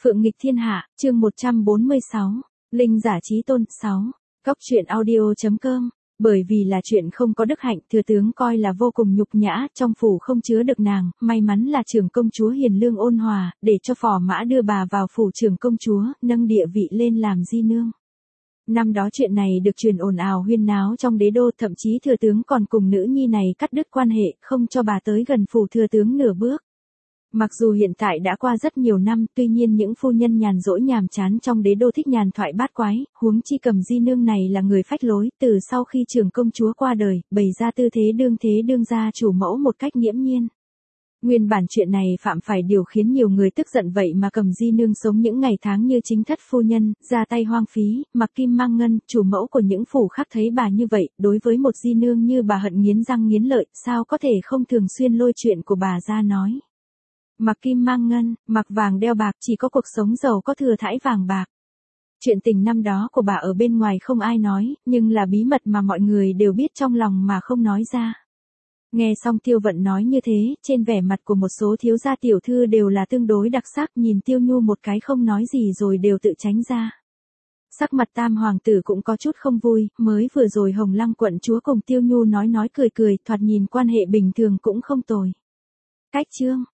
Phượng nghịch thiên hạ, chương 146, Linh giả chí tôn 6, Cóc truyện audio.com. Bởi vì là chuyện không có đức hạnh, thừa tướng coi là vô cùng nhục nhã, trong phủ không chứa được nàng, may mắn là trưởng công chúa hiền lương ôn hòa, để cho phò mã đưa bà vào phủ trưởng công chúa, nâng địa vị lên làm di nương. Năm đó chuyện này được truyền ồn ào huyên náo trong đế đô, thậm chí thừa tướng còn cùng nữ nhi này cắt đứt quan hệ, không cho bà tới gần phủ thừa tướng nửa bước. Mặc dù hiện tại đã qua rất nhiều năm, tuy nhiên những phu nhân nhàn rỗi nhàm chán trong đế đô thích nhàn thoại bát quái, huống chi Cầm Di nương này là người phách lối, từ sau khi trưởng công chúa qua đời, bày ra tư thế đương gia chủ mẫu một cách nghiễm nhiên. Nguyên bản chuyện này phạm phải điều khiến nhiều người tức giận, vậy mà Cầm Di nương sống những ngày tháng như chính thất phu nhân, ra tay hoang phí, mặc kim mang ngân, chủ mẫu của những phủ khác thấy bà như vậy, đối với một di nương như bà hận nghiến răng nghiến lợi, sao có thể không thường xuyên lôi chuyện của bà ra nói. Mặc kim mang ngân, mặc vàng đeo bạc, chỉ có cuộc sống giàu có thừa thãi vàng bạc. Chuyện tình năm đó của bà ở bên ngoài không ai nói, nhưng là bí mật mà mọi người đều biết trong lòng mà không nói ra. Nghe xong Tiêu Vận nói như thế, trên vẻ mặt của một số thiếu gia tiểu thư đều là tương đối đặc sắc, nhìn Tiêu Nhu một cái không nói gì rồi đều tự tránh ra. Sắc mặt Tam hoàng tử cũng có chút không vui, mới vừa rồi Hồng Lăng quận chúa cùng Tiêu Nhu nói cười, thoạt nhìn quan hệ bình thường cũng không tồi. Cách chương